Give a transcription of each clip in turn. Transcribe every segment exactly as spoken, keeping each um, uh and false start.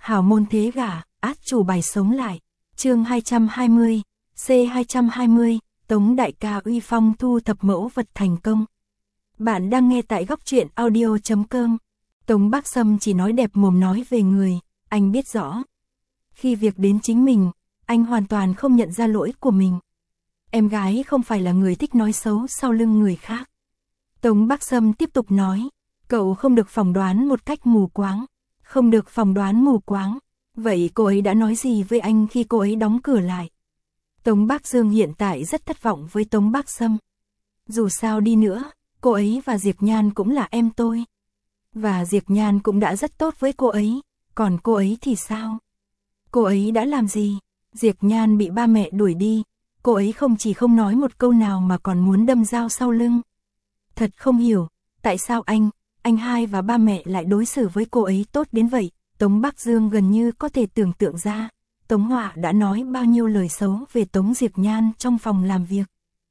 Hảo môn thế gả, át chủ bài sống lại. Chương hai trăm hai mươi, C hai trăm hai mươi, Tống đại ca uy phong thu thập mẫu vật thành công. Bạn đang nghe tại góc truyện audio chấm com. Tống Bác Sâm chỉ nói đẹp mồm nói về người, anh biết rõ. Khi việc đến chính mình, anh hoàn toàn không nhận ra lỗi của mình. Em gái không phải là người thích nói xấu sau lưng người khác. Tống Bác Sâm tiếp tục nói, cậu không được phỏng đoán một cách mù quáng. Không được phỏng đoán mù quáng. Vậy cô ấy đã nói gì với anh khi cô ấy đóng cửa lại? Tống Bác Dương hiện tại rất thất vọng với Tống Bác Sâm. Dù sao đi nữa, cô ấy và Diệp Nhan cũng là em tôi. Và Diệp Nhan cũng đã rất tốt với cô ấy, còn cô ấy thì sao? Cô ấy đã làm gì? Diệp Nhan bị ba mẹ đuổi đi, cô ấy không chỉ không nói một câu nào mà còn muốn đâm dao sau lưng. Thật không hiểu, tại sao anh, anh hai và ba mẹ lại đối xử với cô ấy tốt đến vậy? Tống Bác Dương gần như có thể tưởng tượng ra, Tống Họa đã nói bao nhiêu lời xấu về Tống Diệp Nhan trong phòng làm việc.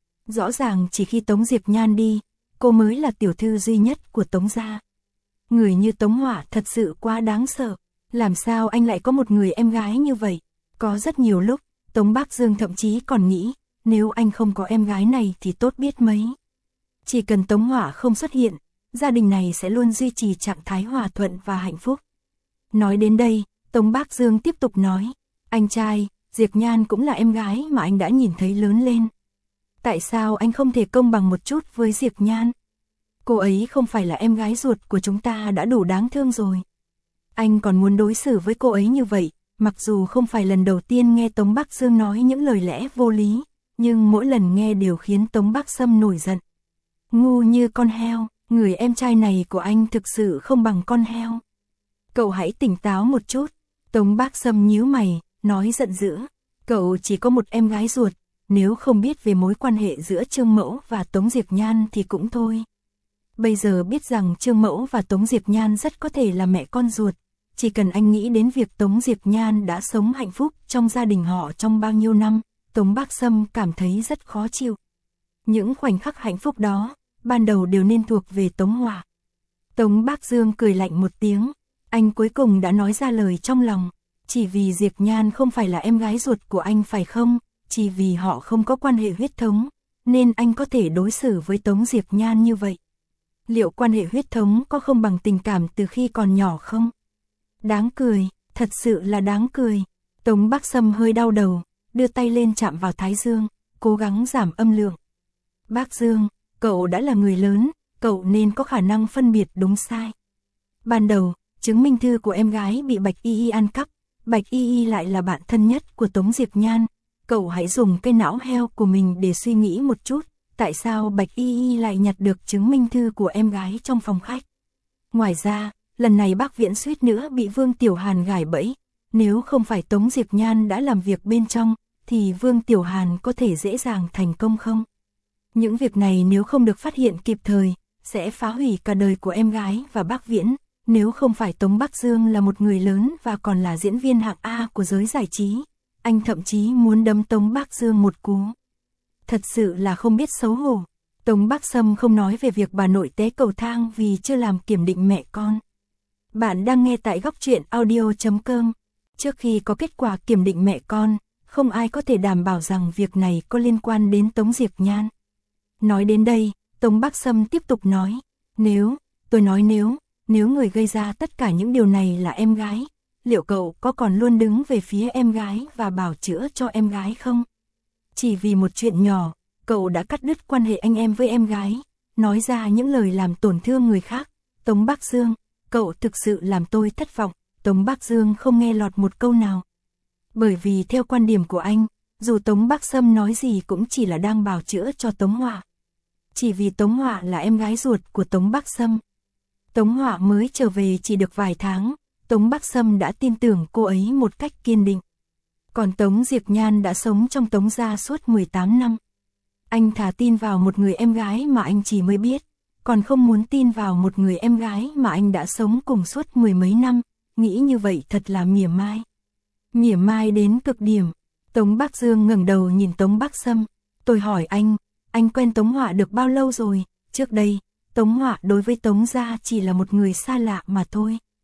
Rõ ràng chỉ khi Tống Diệp Nhan đi, cô mới là tiểu thư duy nhất của Tống gia. Người như Tống Họa thật sự quá đáng sợ, làm sao anh lại có một người em gái như vậy? Có rất nhiều lúc, Tống Bác Dương thậm chí còn nghĩ, nếu anh không có em gái này thì tốt biết mấy. Chỉ cần Tống Họa không xuất hiện, gia đình này sẽ luôn duy trì trạng thái hòa thuận và hạnh phúc. Nói đến đây, Tống Bác Dương tiếp tục nói, anh trai, Diệp Nhan cũng là em gái mà anh đã nhìn thấy lớn lên. Tại sao anh không thể công bằng một chút với Diệp Nhan? Cô ấy không phải là em gái ruột của chúng ta đã đủ đáng thương rồi. Anh còn muốn đối xử với cô ấy như vậy, mặc dù không phải lần đầu tiên nghe Tống Bác Dương nói những lời lẽ vô lý, nhưng mỗi lần nghe đều khiến Tống Bác Sâm nổi giận. Ngu như con heo, người em trai này của anh thực sự không bằng con heo. Cậu hãy tỉnh táo một chút. Tống Bác Sâm nhíu mày, nói giận dữ. Cậu chỉ có một em gái ruột, nếu không biết về mối quan hệ giữa Trương Mẫu và Tống Diệp Nhan thì cũng thôi. Bây giờ biết rằng Trương Mẫu và Tống Diệp Nhan rất có thể là mẹ con ruột. Chỉ cần anh nghĩ đến việc Tống Diệp Nhan đã sống hạnh phúc trong gia đình họ trong bao nhiêu năm, Tống Bác Sâm cảm thấy rất khó chịu. Những khoảnh khắc hạnh phúc đó, ban đầu đều nên thuộc về Tống Họa. Tống Bác Dương cười lạnh một tiếng. Anh cuối cùng đã nói ra lời trong lòng. Chỉ vì Diệp Nhan không phải là em gái ruột của anh phải không? Chỉ vì họ không có quan hệ huyết thống, nên anh có thể đối xử với Tống Diệp Nhan như vậy. Liệu quan hệ huyết thống có không bằng tình cảm từ khi còn nhỏ không? Đáng cười, thật sự là đáng cười. Tống Bác Sâm hơi đau đầu, đưa tay lên chạm vào thái dương, cố gắng giảm âm lượng. Bác Dương, cậu đã là người lớn, cậu nên có khả năng phân biệt đúng sai. Ban đầu, chứng minh thư của em gái bị Bạch Y Y ăn cắp, Bạch Y Y lại là bạn thân nhất của Tống Diệp Nhan. Cậu hãy dùng cái não heo của mình để suy nghĩ một chút, tại sao Bạch Y Y lại nhặt được chứng minh thư của em gái trong phòng khách. Ngoài ra, lần này bác Viễn suýt nữa bị Vương Tiểu Hàn gài bẫy. Nếu không phải Tống Diệp Nhan đã làm việc bên trong, thì Vương Tiểu Hàn có thể dễ dàng thành công không? Những việc này nếu không được phát hiện kịp thời, sẽ phá hủy cả đời của em gái và bác Viễn. Nếu không phải Tống Bác Dương là một người lớn và còn là diễn viên hạng A của giới giải trí, anh thậm chí muốn đấm Tống Bác Dương một cú. Thật sự là không biết xấu hổ. Tống Bác Sâm không nói về việc bà nội té cầu thang vì chưa làm kiểm định mẹ con. Bạn đang nghe tại góc truyện audio chấm com. Trước khi có kết quả kiểm định mẹ con, không ai có thể đảm bảo rằng việc này có liên quan đến Tống Diệp Nhan. Nói đến đây, Tống Bác Sâm tiếp tục nói, nếu, tôi nói nếu, nếu người gây ra tất cả những điều này là em gái, liệu cậu có còn luôn đứng về phía em gái và bào chữa cho em gái không? Chỉ vì một chuyện nhỏ, cậu đã cắt đứt quan hệ anh em với em gái, nói ra những lời làm tổn thương người khác. Tống Bác Dương, cậu thực sự làm tôi thất vọng. Tống Bác Dương không nghe lọt một câu nào. Bởi vì theo quan điểm của anh, dù Tống Bác Sâm nói gì cũng chỉ là đang bào chữa cho Tống Họa. Chỉ vì Tống Họa là em gái ruột của Tống Bác Sâm. Tống Họa mới trở về chỉ được vài tháng, Tống Bác Sâm đã tin tưởng cô ấy một cách kiên định. Còn Tống Diệp Nhan đã sống trong Tống gia suốt mười tám năm. Anh thà tin vào một người em gái mà anh chỉ mới biết, còn không muốn tin vào một người em gái mà anh đã sống cùng suốt mười mấy năm. Nghĩ như vậy thật là mỉa mai. Mỉa mai đến cực điểm. Tống Bác Dương ngẩng đầu nhìn Tống Bác Sâm. Tôi hỏi anh, anh quen Tống Họa được bao lâu rồi? Trước đây, Tống Họa đối với Tống gia chỉ là một người xa lạ mà thôi.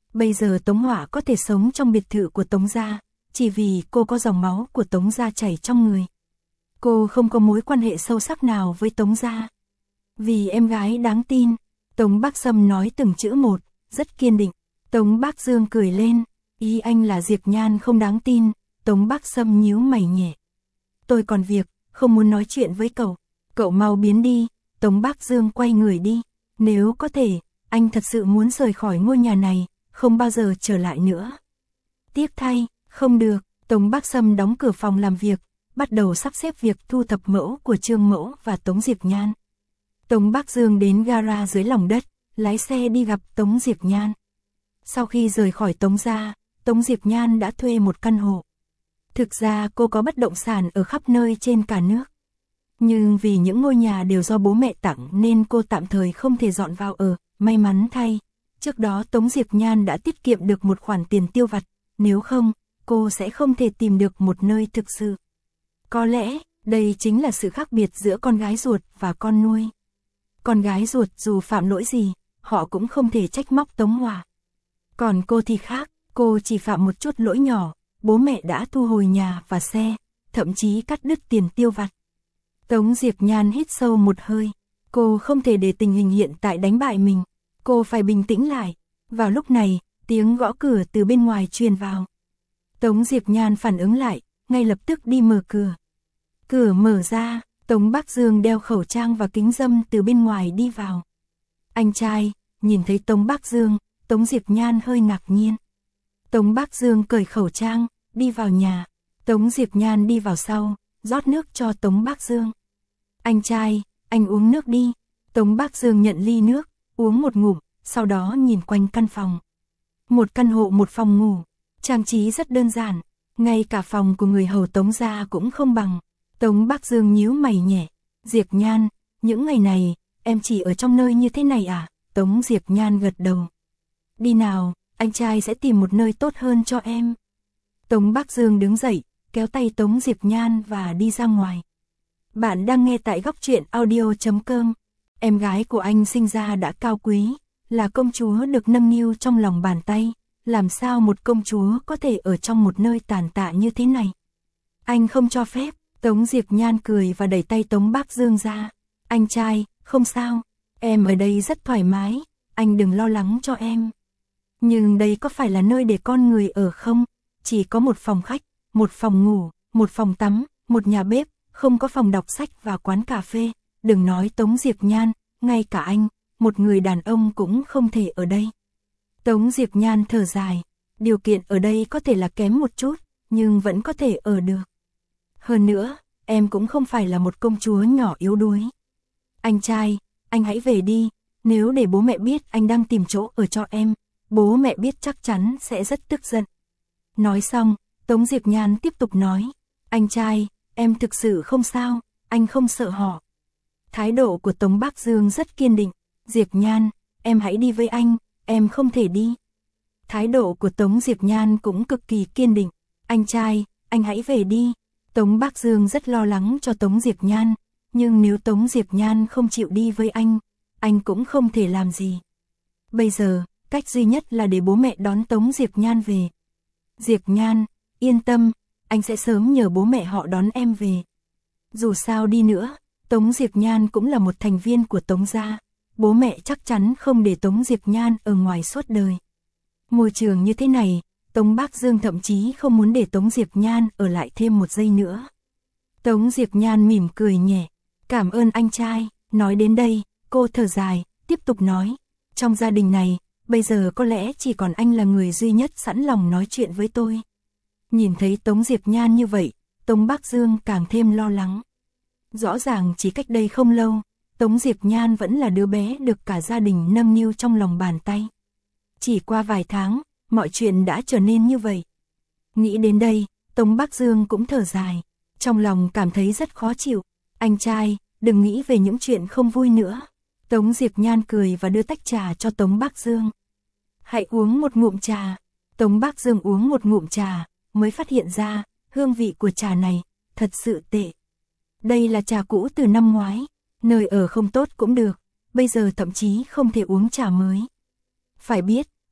Bây giờ Tống Hỏa có thể sống trong biệt thự của Tống gia, chỉ vì cô có dòng máu của Tống gia chảy trong người. Cô không có mối quan hệ sâu sắc nào với Tống gia. Vì em gái đáng tin, Tống Bác Sâm nói từng chữ một, rất kiên định. Tống Bác Dương cười lên, ý anh là Diệp Nhan không đáng tin. Tống Bác Sâm nhíu mày nhẹ. Tôi còn việc, không muốn nói chuyện với cậu. Cậu mau biến đi. Tống Bác Dương quay người đi. Nếu có thể, anh thật sự muốn rời khỏi ngôi nhà này, không bao giờ trở lại nữa. Tiếc thay, không được. Tống Bác Sâm đóng cửa phòng làm việc, bắt đầu sắp xếp việc thu thập mẫu của Trương Mẫu và Tống Diệp Nhan. Tống Bác Dương đến gara dưới lòng đất, lái xe đi gặp Tống Diệp Nhan. Sau khi rời khỏi Tống gia, Tống Diệp Nhan đã thuê một căn hộ. Thực ra cô có bất động sản ở khắp nơi trên cả nước. Nhưng vì những ngôi nhà đều do bố mẹ tặng nên cô tạm thời không thể dọn vào ở. May mắn thay, trước đó Tống Diệp Nhan đã tiết kiệm được một khoản tiền tiêu vặt, nếu không, cô sẽ không thể tìm được một nơi thực sự. Có lẽ, đây chính là sự khác biệt giữa con gái ruột và con nuôi. Con gái ruột dù phạm lỗi gì, họ cũng không thể trách móc Tống Hỏa. Còn cô thì khác, cô chỉ phạm một chút lỗi nhỏ, bố mẹ đã thu hồi nhà và xe, thậm chí cắt đứt tiền tiêu vặt. Tống Diệp Nhan hít sâu một hơi, cô không thể để tình hình hiện tại đánh bại mình, cô phải bình tĩnh lại. Vào lúc này, tiếng gõ cửa từ bên ngoài truyền vào. Tống Diệp Nhan phản ứng lại, ngay lập tức đi mở cửa. Cửa mở ra, Tống Bác Dương đeo khẩu trang và kính râm từ bên ngoài đi vào. Anh trai, nhìn thấy Tống Bác Dương, Tống Diệp Nhan hơi ngạc nhiên. Tống Bác Dương cởi khẩu trang, đi vào nhà. Tống Diệp Nhan đi vào sau, rót nước cho Tống Bác Dương. Anh trai, anh uống nước đi. Tống Bác Dương nhận ly nước, uống một ngụm, sau đó nhìn quanh căn phòng. Một căn hộ một phòng ngủ, trang trí rất đơn giản, ngay cả phòng của người hầu Tống gia cũng không bằng. Tống Bác Dương nhíu mày nhẹ, Diệp Nhan, những ngày này, em chỉ ở trong nơi như thế này à? Tống Diệp Nhan gật đầu. Đi nào, anh trai sẽ tìm một nơi tốt hơn cho em. Tống Bác Dương đứng dậy, kéo tay Tống Diệp Nhan và đi ra ngoài. Bạn đang nghe tại góc truyện audio chấm com. Em gái của anh sinh ra đã cao quý, là công chúa được nâng niu trong lòng bàn tay. Làm sao một công chúa có thể ở trong một nơi tàn tạ như thế này? Anh không cho phép. Tống Diệp Nhan cười và đẩy tay Tống Bác Dương ra. Anh trai, không sao, em ở đây rất thoải mái, anh đừng lo lắng cho em. Nhưng đây có phải là nơi để con người ở không? Chỉ có một phòng khách, một phòng ngủ, một phòng tắm, một nhà bếp, không có phòng đọc sách và quán cà phê. Đừng nói Tống Diệp Nhan, ngay cả anh, một người đàn ông cũng không thể ở đây. Tống Diệp Nhan thở dài, điều kiện ở đây có thể là kém một chút, nhưng vẫn có thể ở được. Hơn nữa, em cũng không phải là một công chúa nhỏ yếu đuối. Anh trai, anh hãy về đi, nếu để bố mẹ biết anh đang tìm chỗ ở cho em, bố mẹ biết chắc chắn sẽ rất tức giận. Nói xong, Tống Diệp Nhan tiếp tục nói, anh trai, em thực sự không sao, anh không sợ họ. Thái độ của Tống Bác Dương rất kiên định, Diệp Nhan, em hãy đi với anh, em không thể đi. Thái độ của Tống Diệp Nhan cũng cực kỳ kiên định, anh trai, anh hãy về đi. Tống Bác Dương rất lo lắng cho Tống Diệp Nhan, nhưng nếu Tống Diệp Nhan không chịu đi với anh, anh cũng không thể làm gì. Bây giờ, cách duy nhất là để bố mẹ đón Tống Diệp Nhan về. Diệp Nhan, yên tâm, anh sẽ sớm nhờ bố mẹ họ đón em về. Dù sao đi nữa, Tống Diệp Nhan cũng là một thành viên của Tống gia, bố mẹ chắc chắn không để Tống Diệp Nhan ở ngoài suốt đời. Môi trường như thế này, Tống Bác Dương thậm chí không muốn để Tống Diệp Nhan ở lại thêm một giây nữa. Tống Diệp Nhan mỉm cười nhẹ, cảm ơn anh trai. Nói đến đây, cô thở dài, tiếp tục nói, trong gia đình này, bây giờ có lẽ chỉ còn anh là người duy nhất sẵn lòng nói chuyện với tôi. Nhìn thấy Tống Diệp Nhan như vậy, Tống Bác Dương càng thêm lo lắng. Rõ ràng chỉ cách đây không lâu, Tống Diệp Nhan vẫn là đứa bé được cả gia đình nâng niu trong lòng bàn tay. Chỉ qua vài tháng, mọi chuyện đã trở nên như vậy. Nghĩ đến đây, Tống Bác Dương cũng thở dài, trong lòng cảm thấy rất khó chịu. Anh trai, đừng nghĩ về những chuyện không vui nữa. Tống Diệp Nhan cười và đưa tách trà cho Tống Bác Dương. Hãy uống một ngụm trà. Tống Bác Dương uống một ngụm trà, mới phát hiện ra, hương vị của trà này, thật sự tệ. Đây là trà cũ từ năm ngoái, nơi ở không tốt cũng được, bây giờ thậm chí không thể uống trà mới. Phải biết,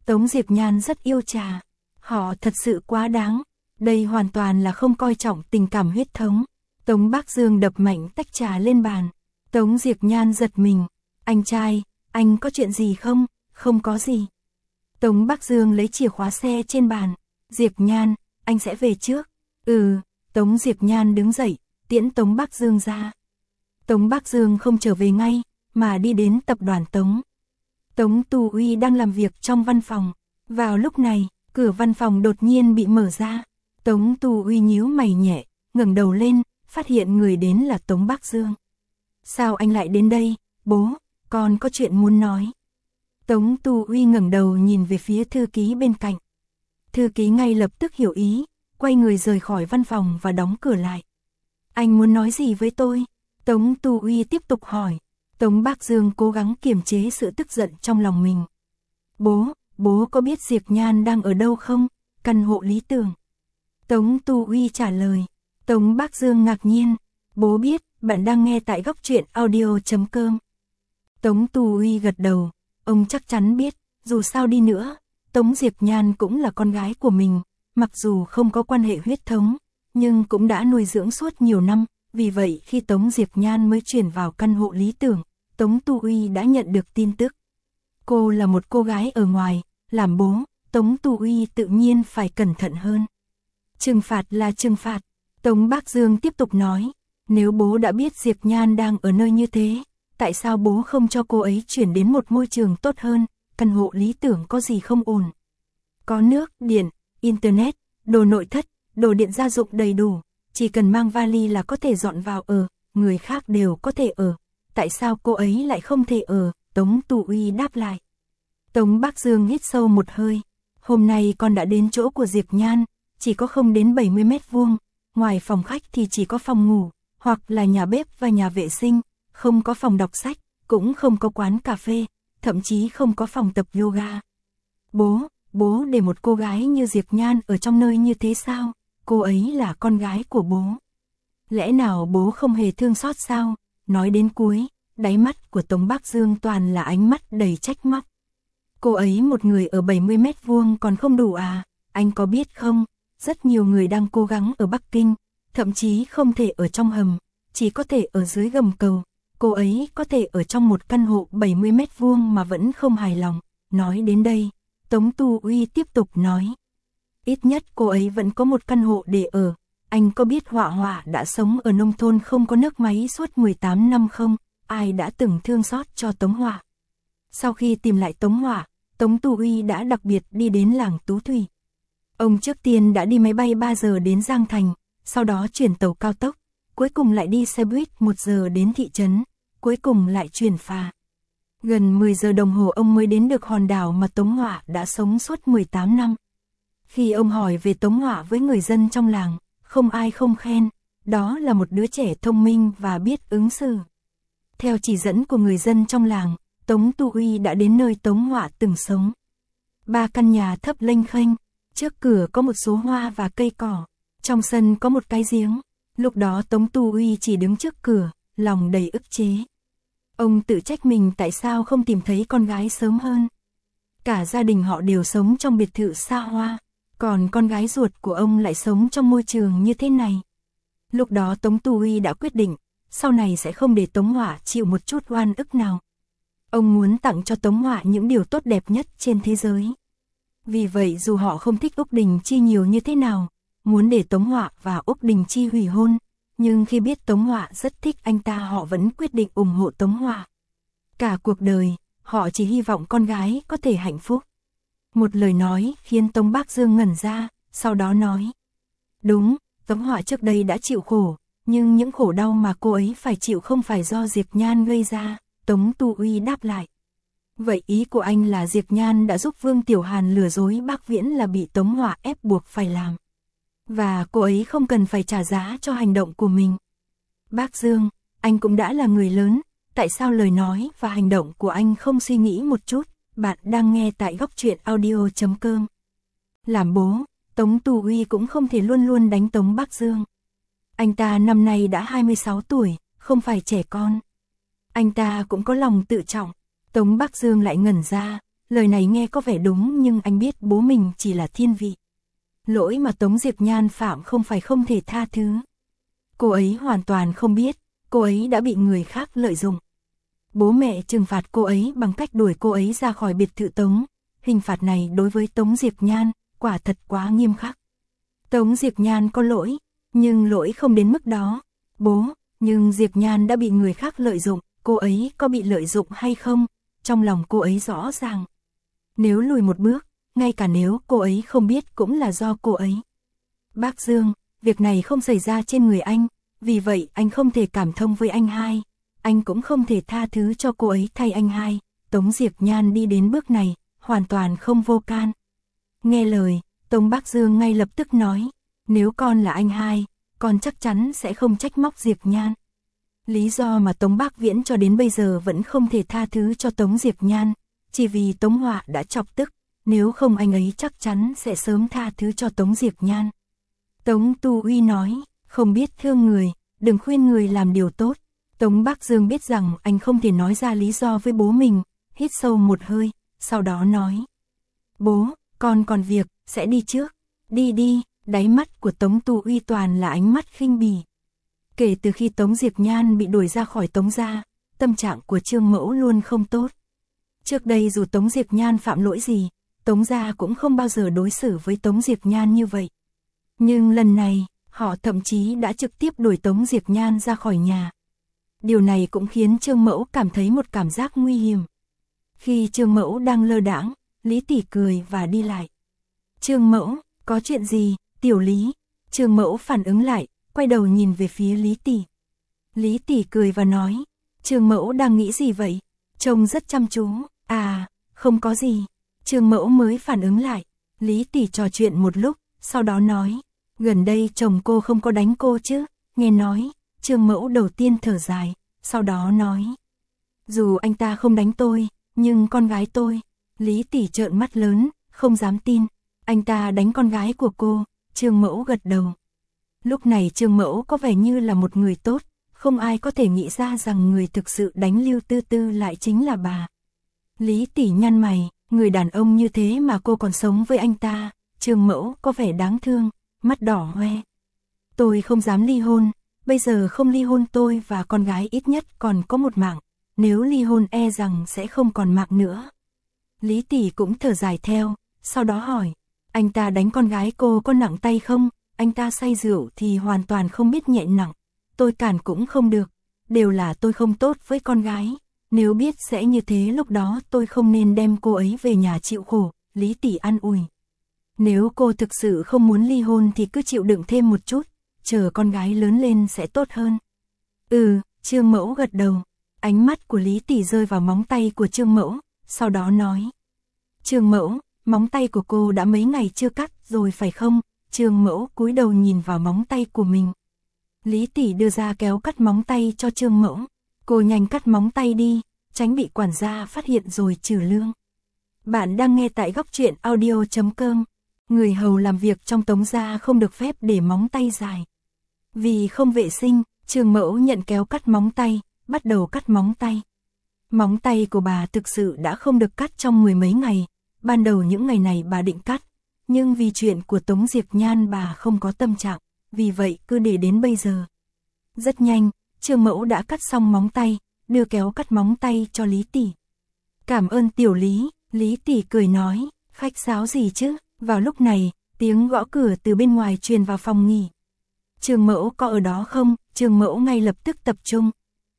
Tống Diệp Nhan rất yêu trà. Họ thật sự quá đáng. Đây hoàn toàn là không coi trọng tình cảm huyết thống. Tống Bác Dương đập mạnh tách trà lên bàn. Tống Diệp Nhan giật mình. Anh trai, anh có chuyện gì không? Không có gì. Tống Bác Dương lấy chìa khóa xe trên bàn. Diệp Nhan, anh sẽ về trước. Ừ, Tống Diệp Nhan đứng dậy, tiễn Tống Bác Dương ra. Tống Bác Dương không trở về ngay, mà đi đến tập đoàn Tống. Tống Tu Uy đang làm việc trong văn phòng. Vào lúc này, cửa văn phòng đột nhiên bị mở ra. Tống Tu Uy nhíu mày nhẹ, ngẩng đầu lên, phát hiện người đến là Tống Bác Dương. Sao anh lại đến đây, bố, con có chuyện muốn nói. Tống Tu Uy ngẩng đầu nhìn về phía thư ký bên cạnh. Thư ký ngay lập tức hiểu ý, quay người rời khỏi văn phòng và đóng cửa lại. Anh muốn nói gì với tôi? Tống Tu Uy tiếp tục hỏi. Tống Bác Dương cố gắng kiềm chế sự tức giận trong lòng mình. Bố, bố có biết Diệp Nhan đang ở đâu không? Căn hộ lý tưởng. Tống Tu Uy trả lời. Tống Bác Dương ngạc nhiên. Bố biết, bạn đang nghe tại góc truyện audio chấm com. Tống Tu Uy gật đầu. Ông chắc chắn biết, dù sao đi nữa, Tống Diệp Nhan cũng là con gái của mình, mặc dù không có quan hệ huyết thống, nhưng cũng đã nuôi dưỡng suốt nhiều năm, vì vậy khi Tống Diệp Nhan mới chuyển vào căn hộ lý tưởng, Tống Tu Uy đã nhận được tin tức. Cô là một cô gái ở ngoài, làm bố, Tống Tu Uy tự nhiên phải cẩn thận hơn. Trừng phạt là trừng phạt, Tống Bác Dương tiếp tục nói, nếu bố đã biết Diệp Nhan đang ở nơi như thế, tại sao bố không cho cô ấy chuyển đến một môi trường tốt hơn, căn hộ lý tưởng có gì không ổn. Có nước, điện, internet, đồ nội thất, đồ điện gia dụng đầy đủ, chỉ cần mang vali là có thể dọn vào ở, người khác đều có thể ở. Tại sao cô ấy lại không thể ở? Tống Tu Uy đáp lại. Tống Bác Dương hít sâu một hơi. Hôm nay con đã đến chỗ của Diệp Nhan, chỉ có không đến bảy mươi mét vuông, ngoài phòng khách thì chỉ có phòng ngủ, hoặc là nhà bếp và nhà vệ sinh, không có phòng đọc sách, cũng không có quán cà phê, thậm chí không có phòng tập yoga. Bố, bố để một cô gái như Diệp Nhan ở trong nơi như thế sao? Cô ấy là con gái của bố. Lẽ nào bố không hề thương xót sao? Nói đến cuối, đáy mắt của Tống Bác Dương toàn là ánh mắt đầy trách móc. Cô ấy một người ở bảy mươi mét vuông còn không đủ à? Anh có biết không? Rất nhiều người đang cố gắng ở Bắc Kinh, thậm chí không thể ở trong hầm, chỉ có thể ở dưới gầm cầu. Cô ấy có thể ở trong một căn hộ bảy mươi mét vuông mà vẫn không hài lòng. Nói đến đây, Tống Tu Uy tiếp tục nói. Ít nhất cô ấy vẫn có một căn hộ để ở. Anh có biết Họa Họa đã sống ở nông thôn không có nước máy suốt mười tám năm không? Ai đã từng thương xót cho Tống Họa? Sau khi tìm lại Tống Họa, Tống Tu Uy đã đặc biệt đi đến làng Tú Thủy. Ông trước tiên đã đi máy bay ba giờ đến Giang Thành, sau đó chuyển tàu cao tốc, cuối cùng lại đi xe buýt một giờ đến thị trấn, cuối cùng lại chuyển phà. Gần mười giờ đồng hồ ông mới đến được hòn đảo mà Tống Họa đã sống suốt mười tám năm. Khi ông hỏi về Tống Họa với người dân trong làng, không ai không khen, đó là một đứa trẻ thông minh và biết ứng xử. Theo chỉ dẫn của người dân trong làng, Tống Tu Uy đã đến nơi Tống Họa từng sống. Ba căn nhà thấp lênh khênh, trước cửa có một số hoa và cây cỏ, trong sân có một cái giếng. Lúc đó Tống Tu Uy chỉ đứng trước cửa, lòng đầy ức chế. Ông tự trách mình tại sao không tìm thấy con gái sớm hơn. Cả gia đình họ đều sống trong biệt thự xa hoa, còn con gái ruột của ông lại sống trong môi trường như thế này. Lúc đó Tống Tu Uy đã quyết định, sau này sẽ không để Tống Họa chịu một chút oan ức nào. Ông muốn tặng cho Tống Họa những điều tốt đẹp nhất trên thế giới. Vì vậy dù họ không thích Úc Đình Chi nhiều như thế nào, muốn để Tống Họa và Úc Đình Chi hủy hôn, nhưng khi biết Tống Họa rất thích anh ta họ vẫn quyết định ủng hộ Tống Họa. Cả cuộc đời, họ chỉ hy vọng con gái có thể hạnh phúc. Một lời nói khiến Tống Bác Dương ngẩn ra, sau đó nói. Đúng, Tống Họa trước đây đã chịu khổ, nhưng những khổ đau mà cô ấy phải chịu không phải do Diệp Nhan gây ra, Tống Tu Uy đáp lại. Vậy ý của anh là Diệp Nhan đã giúp Vương Tiểu Hàn lừa dối Bác Viễn là bị Tống Họa ép buộc phải làm. Và cô ấy không cần phải trả giá cho hành động của mình. Bác Dương, anh cũng đã là người lớn, tại sao lời nói và hành động của anh không suy nghĩ một chút? Bạn đang nghe tại góc truyện audio chấm com. Làm bố, Tống Tu Uy cũng không thể luôn luôn đánh Tống Bác Dương. Anh ta năm nay đã hai mươi sáu tuổi, không phải trẻ con. Anh ta cũng có lòng tự trọng. Tống Bác Dương lại ngẩn ra, lời này nghe có vẻ đúng nhưng anh biết bố mình chỉ là thiên vị. Lỗi mà Tống Diệp Nhan phạm không phải không thể tha thứ. Cô ấy hoàn toàn không biết, cô ấy đã bị người khác lợi dụng. Bố mẹ trừng phạt cô ấy bằng cách đuổi cô ấy ra khỏi biệt thự Tống. Hình phạt này đối với Tống Diệp Nhan, quả thật quá nghiêm khắc. Tống Diệp Nhan có lỗi, nhưng lỗi không đến mức đó. Bố, nhưng Diệp Nhan đã bị người khác lợi dụng, cô ấy có bị lợi dụng hay không? Trong lòng cô ấy rõ ràng. Nếu lùi một bước, ngay cả nếu cô ấy không biết cũng là do cô ấy. Bác Dương, việc này không xảy ra trên người anh, vì vậy anh không thể cảm thông với anh hai. Anh cũng không thể tha thứ cho cô ấy thay anh hai. Tống Diệp Nhan đi đến bước này, hoàn toàn không vô can. Nghe lời, Tống Bác Dương ngay lập tức nói, nếu con là anh hai, con chắc chắn sẽ không trách móc Diệp Nhan. Lý do mà Tống Bác Viễn cho đến bây giờ vẫn không thể tha thứ cho Tống Diệp Nhan, chỉ vì Tống Họa đã chọc tức, nếu không anh ấy chắc chắn sẽ sớm tha thứ cho Tống Diệp Nhan. Tống Tu Uy nói, không biết thương người, đừng khuyên người làm điều tốt. Tống Bác Dương biết rằng anh không thể nói ra lý do với bố mình, hít sâu một hơi, sau đó nói. Bố, con còn việc, sẽ đi trước. Đi đi, đáy mắt của Tống Tu Uy toàn là ánh mắt khinh bỉ. Kể từ khi Tống Diệp Nhan bị đuổi ra khỏi Tống gia, tâm trạng của Trương Mẫu luôn không tốt. Trước đây dù Tống Diệp Nhan phạm lỗi gì, Tống gia cũng không bao giờ đối xử với Tống Diệp Nhan như vậy. Nhưng lần này, họ thậm chí đã trực tiếp đuổi Tống Diệp Nhan ra khỏi nhà. Điều này cũng khiến Trương Mẫu cảm thấy một cảm giác nguy hiểm. Khi Trương Mẫu đang lơ đãng, Lý Tỷ cười và đi lại. Trương Mẫu, có chuyện gì, Tiểu Lý? Trương Mẫu phản ứng lại, quay đầu nhìn về phía Lý Tỷ. Lý Tỷ cười và nói, Trương Mẫu đang nghĩ gì vậy? Trông rất chăm chú. À, không có gì. Trương Mẫu mới phản ứng lại. Lý Tỷ trò chuyện một lúc, sau đó nói, gần đây chồng cô không có đánh cô chứ? Nghe nói, Trương Mẫu đầu tiên thở dài, sau đó nói, dù anh ta không đánh tôi, nhưng con gái tôi. Lý Tỷ trợn mắt lớn, không dám tin, anh ta đánh con gái của cô. Trương Mẫu gật đầu. Lúc này Trương Mẫu có vẻ như là một người tốt, không ai có thể nghĩ ra rằng người thực sự đánh Lưu Tư Tư lại chính là bà. Lý Tỷ nhăn mày, người đàn ông như thế mà cô còn sống với anh ta. Trương Mẫu có vẻ đáng thương, mắt đỏ hoe. Tôi không dám ly hôn, bây giờ không ly hôn tôi và con gái ít nhất còn có một mạng, nếu ly hôn e rằng sẽ không còn mạng nữa. Lý Tỷ cũng thở dài theo, sau đó hỏi, anh ta đánh con gái cô có nặng tay không? Anh ta say rượu thì hoàn toàn không biết nhẹ nặng, tôi cản cũng không được, đều là tôi không tốt với con gái, nếu biết sẽ như thế lúc đó tôi không nên đem cô ấy về nhà chịu khổ. Lý Tỷ an ủi. Nếu cô thực sự không muốn ly hôn thì cứ chịu đựng thêm một chút, chờ con gái lớn lên sẽ tốt hơn. Ừ, Trương Mẫu gật đầu, ánh mắt của Lý Tỷ rơi vào móng tay của Trương Mẫu, sau đó nói. Trương Mẫu, móng tay của cô đã mấy ngày chưa cắt rồi phải không? Trương Mẫu cúi đầu nhìn vào móng tay của mình. Lý Tỷ đưa ra kéo cắt móng tay cho Trương Mẫu. Cô nhanh cắt móng tay đi, tránh bị quản gia phát hiện rồi trừ lương. Bạn đang nghe tại góc truyện audio chấm com. Người hầu làm việc trong Tống gia không được phép để móng tay dài. Vì không vệ sinh, Trương Mẫu nhận kéo cắt móng tay, bắt đầu cắt móng tay. Móng tay của bà thực sự đã không được cắt trong mười mấy ngày. Ban đầu những ngày này bà định cắt, nhưng vì chuyện của Tống Diệp Nhan bà không có tâm trạng, vì vậy cứ để đến bây giờ. Rất nhanh, Trương Mẫu đã cắt xong móng tay, đưa kéo cắt móng tay cho Lý Tỷ. Cảm ơn Tiểu Lý, Lý Tỷ cười nói, khách sáo gì chứ? Vào lúc này, tiếng gõ cửa từ bên ngoài truyền vào phòng nghỉ. Trương Mẫu có ở đó không? Trương Mẫu ngay lập tức tập trung.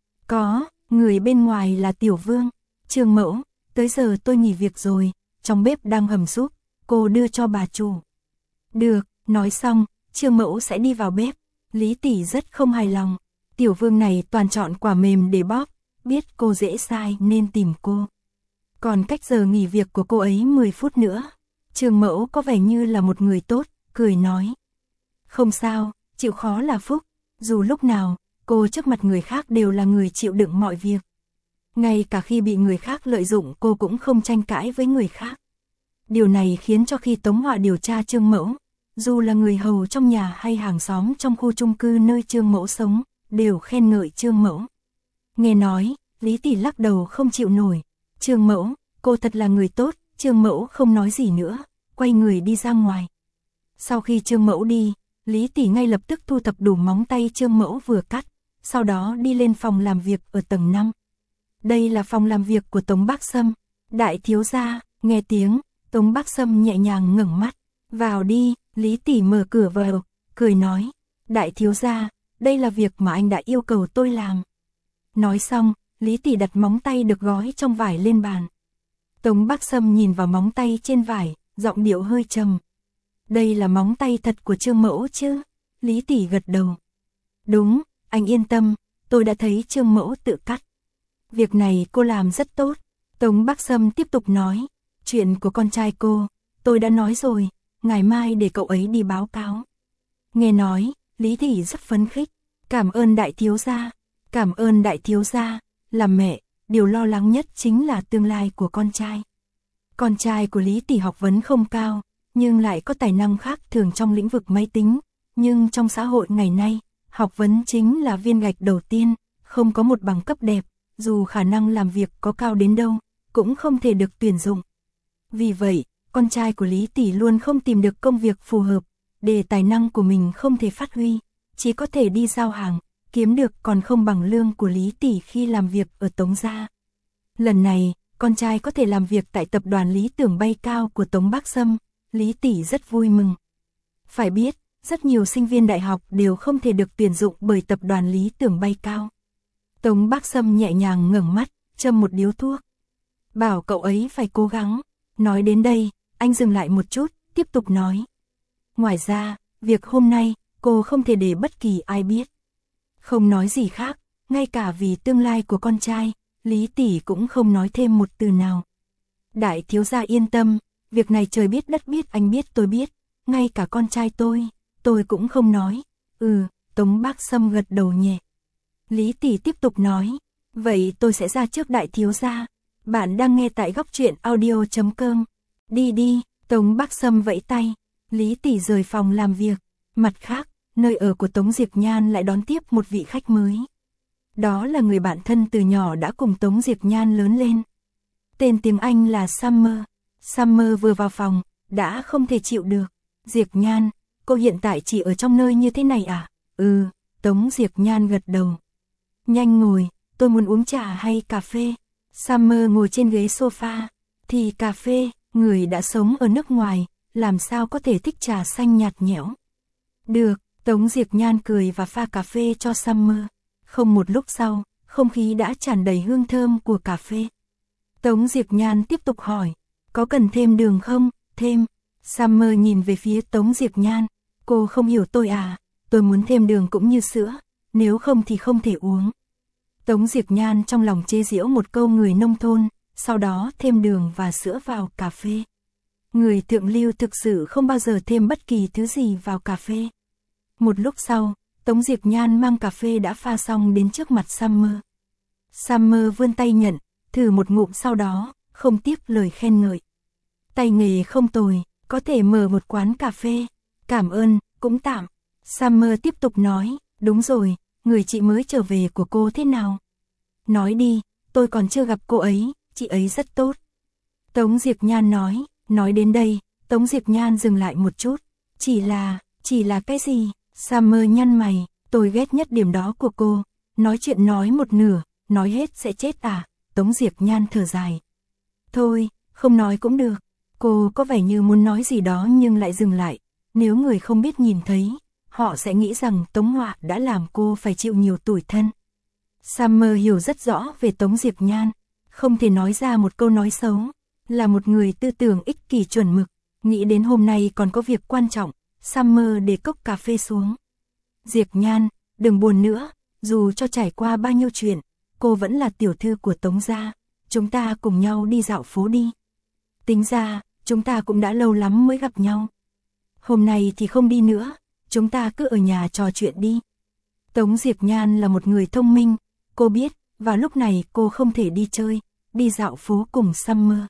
Có, người bên ngoài là Tiểu Vương. Trương Mẫu, tới giờ tôi nghỉ việc rồi, trong bếp đang hầm súp, cô đưa cho bà chủ. Được, nói xong, Trương Mẫu sẽ đi vào bếp. Lý Tỷ rất không hài lòng, Tiểu Vương này toàn chọn quả mềm để bóp, biết cô dễ sai nên tìm cô. Còn cách giờ nghỉ việc của cô ấy mười phút nữa. Trương Mẫu có vẻ như là một người tốt, cười nói. Không sao, chịu khó là phúc, dù lúc nào, cô trước mặt người khác đều là người chịu đựng mọi việc. Ngay cả khi bị người khác lợi dụng cô cũng không tranh cãi với người khác. Điều này khiến cho khi Tống Họa điều tra Trương Mẫu, dù là người hầu trong nhà hay hàng xóm trong khu chung cư nơi Trương Mẫu sống, đều khen ngợi Trương Mẫu. Nghe nói, Lý Tỷ lắc đầu không chịu nổi. Trương Mẫu, cô thật là người tốt, Trương Mẫu không nói gì nữa, quay người đi ra ngoài. Sau khi Trương Mẫu đi, Lý Tỷ ngay lập tức thu thập đủ móng tay Trương Mẫu vừa cắt, sau đó đi lên phòng làm việc ở tầng năm. Đây là phòng làm việc của Tống Bác Sâm. Đại thiếu gia, nghe tiếng, Tống Bác Sâm nhẹ nhàng ngẩng mắt. Vào đi, Lý Tỷ mở cửa vào, cười nói. Đại thiếu gia, đây là việc mà anh đã yêu cầu tôi làm. Nói xong, Lý Tỷ đặt móng tay được gói trong vải lên bàn. Tống Bác Sâm nhìn vào móng tay trên vải, giọng điệu hơi trầm. Đây là móng tay thật của Trương Mẫu chứ? Lý Tỷ gật đầu. Đúng, anh yên tâm, tôi đã thấy Trương Mẫu tự cắt. Việc này cô làm rất tốt. Tống Bác Sâm tiếp tục nói. Chuyện của con trai cô, tôi đã nói rồi, ngày mai để cậu ấy đi báo cáo. Nghe nói, Lý Tỷ rất phấn khích. Cảm ơn đại thiếu gia, cảm ơn đại thiếu gia, làm mẹ, điều lo lắng nhất chính là tương lai của con trai. Con trai của Lý Tỷ học vấn không cao, nhưng lại có tài năng khác thường trong lĩnh vực máy tính, nhưng trong xã hội ngày nay, học vấn chính là viên gạch đầu tiên, không có một bằng cấp đẹp, dù khả năng làm việc có cao đến đâu, cũng không thể được tuyển dụng. Vì vậy, con trai của Lý Tỷ luôn không tìm được công việc phù hợp, để tài năng của mình không thể phát huy, chỉ có thể đi giao hàng, kiếm được còn không bằng lương của Lý Tỷ khi làm việc ở Tống gia. Lần này, con trai có thể làm việc tại tập đoàn Lý Tưởng Bay Cao của Tống Bác Sâm, Lý Tỷ rất vui mừng. Phải biết, rất nhiều sinh viên đại học đều không thể được tuyển dụng bởi tập đoàn Lý Tưởng Bay Cao. Tống Bác Sâm nhẹ nhàng ngẩng mắt, châm một điếu thuốc. Bảo cậu ấy phải cố gắng. Nói đến đây, anh dừng lại một chút, tiếp tục nói. Ngoài ra, việc hôm nay, cô không thể để bất kỳ ai biết. Không nói gì khác, ngay cả vì tương lai của con trai, Lý Tỷ cũng không nói thêm một từ nào. Đại thiếu gia yên tâm, việc này trời biết đất biết anh biết tôi biết, ngay cả con trai tôi, tôi cũng không nói. Ừ, Tống Bác Sâm gật đầu nhẹ. Lý Tỷ tiếp tục nói, vậy tôi sẽ ra trước đại thiếu gia. Bạn đang nghe tại góc truyện audio chấm com. Đi đi, Tống Bác Sâm vẫy tay, Lý Tỷ rời phòng làm việc. Mặt khác, nơi ở của Tống Diệp Nhan lại đón tiếp một vị khách mới. Đó là người bạn thân từ nhỏ đã cùng Tống Diệp Nhan lớn lên. Tên tiếng Anh là Summer. Summer vừa vào phòng, đã không thể chịu được. Diệp Nhan, cô hiện tại chỉ ở trong nơi như thế này à? Ừ, Tống Diệp Nhan gật đầu. Nhanh ngồi, tôi muốn uống trà hay cà phê. Summer ngồi trên ghế sofa. Thì cà phê, người đã sống ở nước ngoài, làm sao có thể thích trà xanh nhạt nhẽo. Được, Tống Diệp Nhan cười và pha cà phê cho Summer. Không một lúc sau, không khí đã tràn đầy hương thơm của cà phê. Tống Diệp Nhan tiếp tục hỏi, có cần thêm đường không? Thêm. Summer nhìn về phía Tống Diệp Nhan. Cô không hiểu tôi à? Tôi muốn thêm đường cũng như sữa, nếu không thì không thể uống. Tống Diệp Nhan trong lòng chê giễu một câu người nông thôn, sau đó thêm đường và sữa vào cà phê. Người thượng lưu thực sự không bao giờ thêm bất kỳ thứ gì vào cà phê. Một lúc sau, Tống Diệp Nhan mang cà phê đã pha xong đến trước mặt Summer. Summer vươn tay nhận, thử một ngụm sau đó, không tiếc lời khen ngợi. Tay nghề không tồi, có thể mở một quán cà phê. Cảm ơn, cũng tạm. Summer tiếp tục nói, đúng rồi, người chị mới trở về của cô thế nào? Nói đi, tôi còn chưa gặp cô ấy, chị ấy rất tốt. Tống Diệp Nhan nói, nói đến đây, Tống Diệp Nhan dừng lại một chút. Chỉ là, chỉ là cái gì? Summer nhăn mày, tôi ghét nhất điểm đó của cô. Nói chuyện nói một nửa, nói hết sẽ chết à? Tống Diệp Nhan thở dài. Thôi, không nói cũng được. Cô có vẻ như muốn nói gì đó nhưng lại dừng lại. Nếu người không biết nhìn thấy, họ sẽ nghĩ rằng Tống Họa đã làm cô phải chịu nhiều tủi thân. Summer hiểu rất rõ về Tống Diệp Nhan, không thể nói ra một câu nói xấu, là một người tư tưởng ích kỷ chuẩn mực, nghĩ đến hôm nay còn có việc quan trọng, Summer để cốc cà phê xuống. Diệp Nhan, đừng buồn nữa, dù cho trải qua bao nhiêu chuyện, cô vẫn là tiểu thư của Tống gia, chúng ta cùng nhau đi dạo phố đi. Tính ra, chúng ta cũng đã lâu lắm mới gặp nhau. Hôm nay thì không đi nữa, chúng ta cứ ở nhà trò chuyện đi. Tống Diệp Nhan là một người thông minh, cô biết, vào lúc này cô không thể đi chơi, đi dạo phố cùng Summer.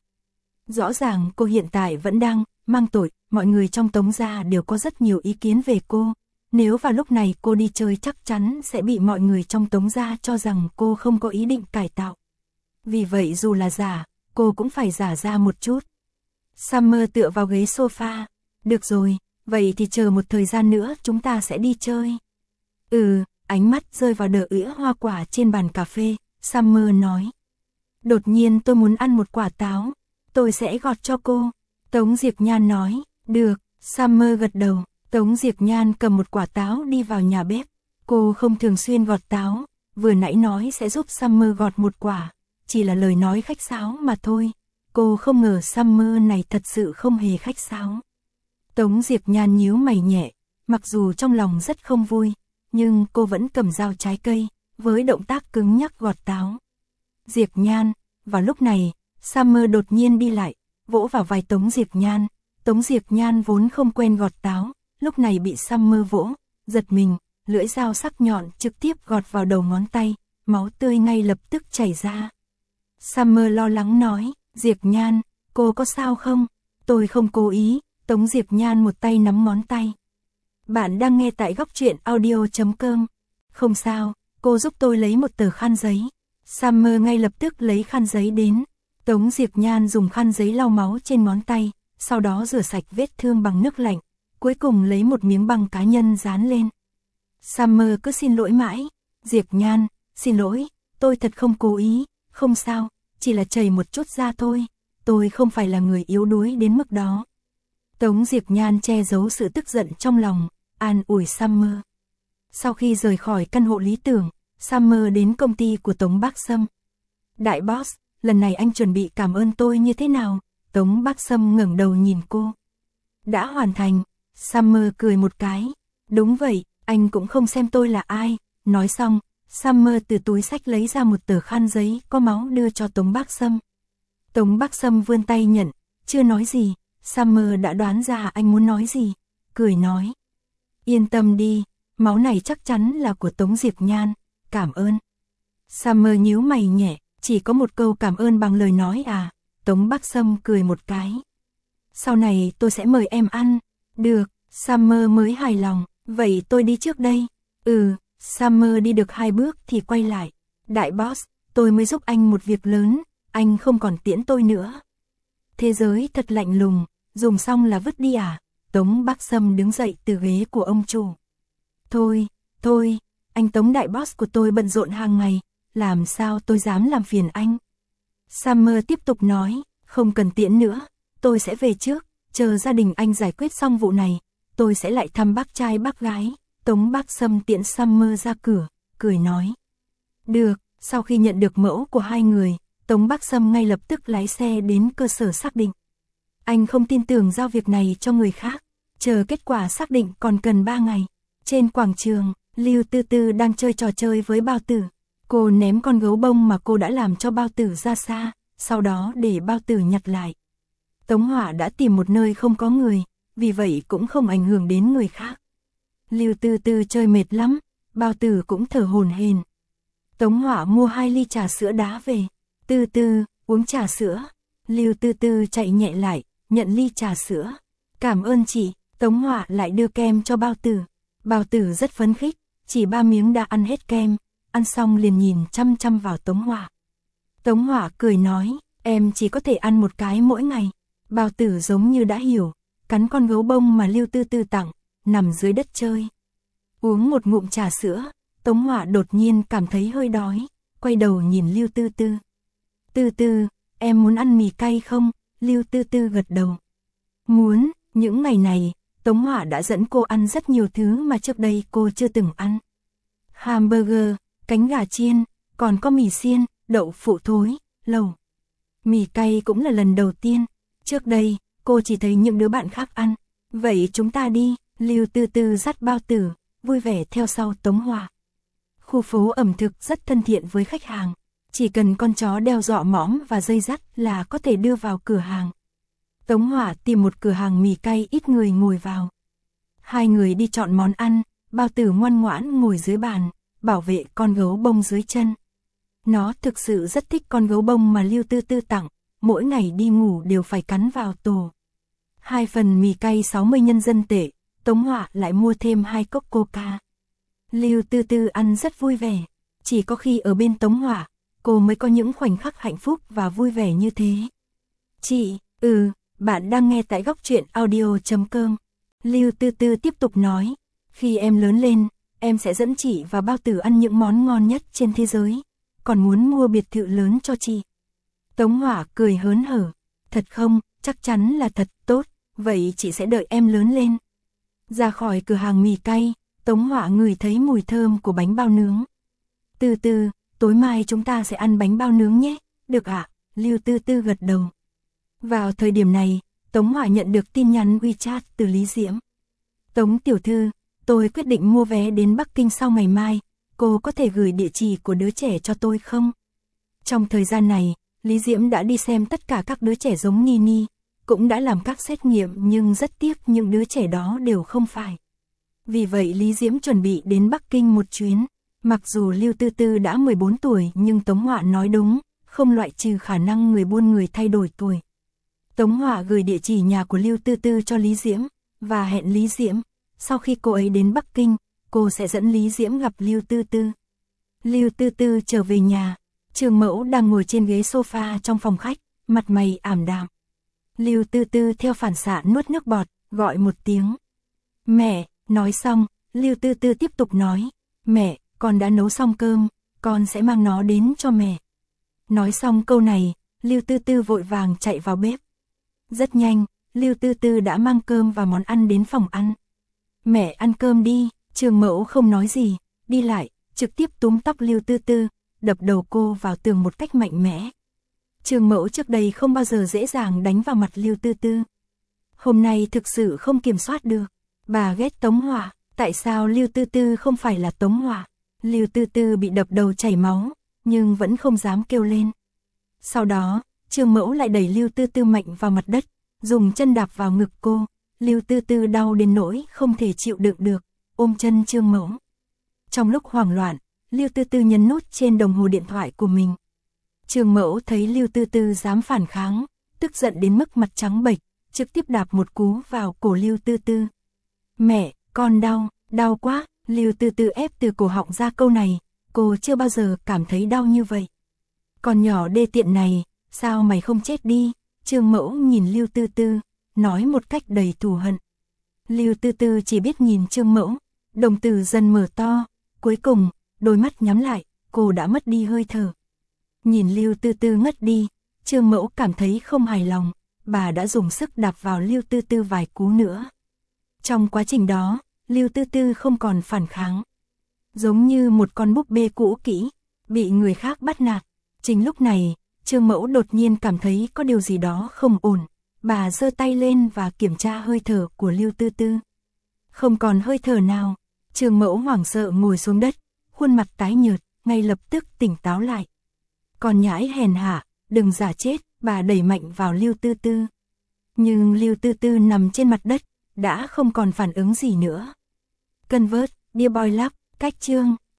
Rõ ràng cô hiện tại vẫn đang mang tội, mọi người trong Tống gia đều có rất nhiều ý kiến về cô. Nếu vào lúc này cô đi chơi chắc chắn sẽ bị mọi người trong Tống gia cho rằng cô không có ý định cải tạo. Vì vậy dù là giả, cô cũng phải giả ra một chút. Summer tựa vào ghế sofa. Được rồi, vậy thì chờ một thời gian nữa chúng ta sẽ đi chơi. Ừ, ánh mắt rơi vào đờ ỉa hoa quả trên bàn cà phê, Summer nói. Đột nhiên tôi muốn ăn một quả táo, tôi sẽ gọt cho cô. Tống Diệp Nhan nói, được, Summer gật đầu. Tống Diệp Nhan cầm một quả táo đi vào nhà bếp. Cô không thường xuyên gọt táo, vừa nãy nói sẽ giúp Summer gọt một quả, chỉ là lời nói khách sáo mà thôi. Cô không ngờ Summer này thật sự không hề khách sáo. Tống Diệp Nhan nhíu mày nhẹ, mặc dù trong lòng rất không vui, nhưng cô vẫn cầm dao trái cây, với động tác cứng nhắc gọt táo. Diệp Nhan, vào lúc này, Summer đột nhiên đi lại, vỗ vào vai Tống Diệp Nhan. Tống Diệp Nhan vốn không quen gọt táo, lúc này bị Summer vỗ, giật mình, lưỡi dao sắc nhọn trực tiếp gọt vào đầu ngón tay, máu tươi ngay lập tức chảy ra. Summer lo lắng nói, Diệp Nhan, cô có sao không? Tôi không cố ý. Tống Diệp Nhan một tay nắm ngón tay. Bạn đang nghe tại góc truyện audio chấm com. Không sao, cô giúp tôi lấy một tờ khăn giấy. Summer ngay lập tức lấy khăn giấy đến. Tống Diệp Nhan dùng khăn giấy lau máu trên ngón tay, sau đó rửa sạch vết thương bằng nước lạnh, cuối cùng lấy một miếng băng cá nhân dán lên. Summer cứ xin lỗi mãi. Diệp Nhan, xin lỗi, tôi thật không cố ý, không sao, chỉ là chảy một chút ra thôi. Tôi không phải là người yếu đuối đến mức đó. Tống Diệp Nhan che giấu sự tức giận trong lòng, an ủi Summer. Sau khi rời khỏi căn hộ lý tưởng, Summer đến công ty của Tống Bác Sâm. Đại boss, lần này anh chuẩn bị cảm ơn tôi như thế nào? Tống Bác Sâm ngẩng đầu nhìn cô. Đã hoàn thành. Summer cười một cái. Đúng vậy, anh cũng không xem tôi là ai. Nói xong, Summer từ túi xách lấy ra một tờ khăn giấy có máu đưa cho Tống Bác Sâm. Tống Bác Sâm vươn tay nhận, chưa nói gì. Summer đã đoán ra anh muốn nói gì, cười nói. Yên tâm đi, máu này chắc chắn là của Tống Diệp Nhan, cảm ơn. Summer nhíu mày nhẹ, chỉ có một câu cảm ơn bằng lời nói à? Tống Bác Sâm cười một cái. Sau này tôi sẽ mời em ăn. Được, Summer mới hài lòng, vậy tôi đi trước đây. Ừ, Summer đi được hai bước thì quay lại. Đại boss, tôi mới giúp anh một việc lớn, anh không còn tiễn tôi nữa. Thế giới thật lạnh lùng, dùng xong là vứt đi à? Tống Bác Sâm đứng dậy từ ghế của ông chủ. Thôi, thôi, anh Tống đại boss của tôi bận rộn hàng ngày, làm sao tôi dám làm phiền anh? Summer tiếp tục nói, không cần tiễn nữa, tôi sẽ về trước, chờ gia đình anh giải quyết xong vụ này, tôi sẽ lại thăm bác trai bác gái. Tống Bác Sâm tiễn Summer ra cửa, cười nói. Được, sau khi nhận được mẫu của hai người, Tống Bác Sâm ngay lập tức lái xe đến cơ sở xác định. Anh không tin tưởng giao việc này cho người khác, chờ kết quả xác định còn cần ba ngày. Trên quảng trường, Lưu Tư Tư đang chơi trò chơi với Bao Tử. Cô ném con gấu bông mà cô đã làm cho Bao Tử ra xa, sau đó để Bao Tử nhặt lại. Tống Hỏa đã tìm một nơi không có người, vì vậy cũng không ảnh hưởng đến người khác. Lưu Tư Tư chơi mệt lắm, Bao Tử cũng thở hổn hển. Tống Hỏa mua hai ly trà sữa đá về. Tư Tư, uống trà sữa. Lưu Tư Tư chạy nhẹ lại, nhận ly trà sữa. Cảm ơn chị. Tống Hỏa lại đưa kem cho Bao Tử. Bao Tử rất phấn khích, chỉ ba miếng đã ăn hết kem, ăn xong liền nhìn chăm chăm vào Tống Hỏa. Tống Hỏa cười nói, em chỉ có thể ăn một cái mỗi ngày. Bao Tử giống như đã hiểu, cắn con gấu bông mà Lưu Tư Tư tặng, nằm dưới đất chơi. Uống một ngụm trà sữa, Tống Hỏa đột nhiên cảm thấy hơi đói, quay đầu nhìn Lưu Tư Tư. Tư Tư, em muốn ăn mì cay không? Lưu Tư Tư gật đầu. Muốn, những ngày này, Tống Hỏa đã dẫn cô ăn rất nhiều thứ mà trước đây cô chưa từng ăn. Hamburger, cánh gà chiên, còn có mì xiên, đậu phụ thối, lẩu. Mì cay cũng là lần đầu tiên, trước đây, cô chỉ thấy những đứa bạn khác ăn. Vậy chúng ta đi, Lưu Tư Tư dắt Bao Tử, vui vẻ theo sau Tống Hỏa. Khu phố ẩm thực rất thân thiện với khách hàng, chỉ cần con chó đeo dọ mõm và dây dắt là có thể đưa vào cửa hàng. Tống Hỏa tìm một cửa hàng mì cay ít người ngồi vào. Hai người đi chọn món ăn, Bao Tử ngoan ngoãn ngồi dưới bàn, bảo vệ con gấu bông dưới chân. Nó thực sự rất thích con gấu bông mà Lưu Tư Tư tặng, mỗi ngày đi ngủ đều phải cắn vào tổ. Hai phần mì cay sáu mươi nhân dân tệ, Tống Hỏa lại mua thêm hai cốc coca. Lưu Tư Tư ăn rất vui vẻ, chỉ có khi ở bên Tống Hỏa, cô mới có những khoảnh khắc hạnh phúc và vui vẻ như thế. Chị, ừ, Bạn đang nghe tại góc truyện audio chấm com. Lưu Tư Tư tiếp tục nói, khi em lớn lên, em sẽ dẫn chị và Bao Tử ăn những món ngon nhất trên thế giới, còn muốn mua biệt thự lớn cho chị. Tống Hỏa cười hớn hở, thật không, chắc chắn là thật, tốt, vậy chị sẽ đợi em lớn lên. Ra khỏi cửa hàng mì cay, Tống Hỏa ngửi thấy mùi thơm của bánh bao nướng. Tư Tư, tối mai chúng ta sẽ ăn bánh bao nướng nhé, được ạ, à? Lưu Tư Tư gật đầu. Vào thời điểm này, Tống Hỏa nhận được tin nhắn WeChat từ Lý Diễm. Tống tiểu thư, tôi quyết định mua vé đến Bắc Kinh sau ngày mai, cô có thể gửi địa chỉ của đứa trẻ cho tôi không? Trong thời gian này, Lý Diễm đã đi xem tất cả các đứa trẻ giống Nini, cũng đã làm các xét nghiệm nhưng rất tiếc những đứa trẻ đó đều không phải. Vì vậy Lý Diễm chuẩn bị đến Bắc Kinh một chuyến. Mặc dù Lưu Tư Tư đã mười bốn tuổi nhưng Tống Hỏa nói đúng, không loại trừ khả năng người buôn người thay đổi tuổi. Tống Hỏa gửi địa chỉ nhà của Lưu Tư Tư cho Lý Diễm, và hẹn Lý Diễm, sau khi cô ấy đến Bắc Kinh, cô sẽ dẫn Lý Diễm gặp Lưu Tư Tư. Lưu Tư Tư trở về nhà, Trường Mẫu đang ngồi trên ghế sofa trong phòng khách, mặt mày ảm đạm. Lưu Tư Tư theo phản xạ nuốt nước bọt, gọi một tiếng. Mẹ, nói xong, Lưu Tư Tư tiếp tục nói, mẹ, con đã nấu xong cơm, con sẽ mang nó đến cho mẹ. Nói xong câu này, Lưu Tư Tư vội vàng chạy vào bếp. Rất nhanh, Lưu Tư Tư đã mang cơm và món ăn đến phòng ăn. Mẹ ăn cơm đi, Trường Mẫu không nói gì, đi lại, trực tiếp túm tóc Lưu Tư Tư, đập đầu cô vào tường một cách mạnh mẽ. Trường Mẫu trước đây không bao giờ dễ dàng đánh vào mặt Lưu Tư Tư. Hôm nay thực sự không kiểm soát được, bà ghét Tống Hỏa, tại sao Lưu Tư Tư không phải là Tống Hỏa? Lưu Tư Tư bị đập đầu chảy máu, nhưng vẫn không dám kêu lên. Sau đó, Trường Mẫu lại đẩy Lưu Tư Tư mạnh vào mặt đất, dùng chân đạp vào ngực cô. Lưu Tư Tư đau đến nỗi không thể chịu đựng được, ôm chân Trường Mẫu. Trong lúc hoảng loạn, Lưu Tư Tư nhấn nút trên đồng hồ điện thoại của mình. Trường Mẫu thấy Lưu Tư Tư dám phản kháng, tức giận đến mức mặt trắng bệch, trực tiếp đạp một cú vào cổ Lưu Tư Tư. Mẹ, con đau, đau quá. Lưu Tư Tư ép từ cổ họng ra câu này, cô chưa bao giờ cảm thấy đau như vậy. Con nhỏ đê tiện này, sao mày không chết đi? Trường Mẫu nhìn Lưu Tư Tư, nói một cách đầy thù hận. Lưu Tư Tư chỉ biết nhìn Trường Mẫu, đồng tử dần mở to, cuối cùng, đôi mắt nhắm lại, cô đã mất đi hơi thở. Nhìn Lưu Tư Tư ngất đi, Trường Mẫu cảm thấy không hài lòng, bà đã dùng sức đạp vào Lưu Tư Tư vài cú nữa. Trong quá trình đó, Lưu Tư Tư không còn phản kháng. Giống như một con búp bê cũ kỹ, bị người khác bắt nạt. Chính lúc này, Trường Mẫu đột nhiên cảm thấy có điều gì đó không ổn. Bà giơ tay lên và kiểm tra hơi thở của Lưu Tư Tư. Không còn hơi thở nào. Trường Mẫu hoảng sợ ngồi xuống đất, khuôn mặt tái nhợt, ngay lập tức tỉnh táo lại. Còn nhãi hèn hạ, đừng giả chết, bà đẩy mạnh vào Lưu Tư Tư. Nhưng Lưu Tư Tư nằm trên mặt đất, đã không còn phản ứng gì nữa. Convert, Dear Boy Love, cách chương.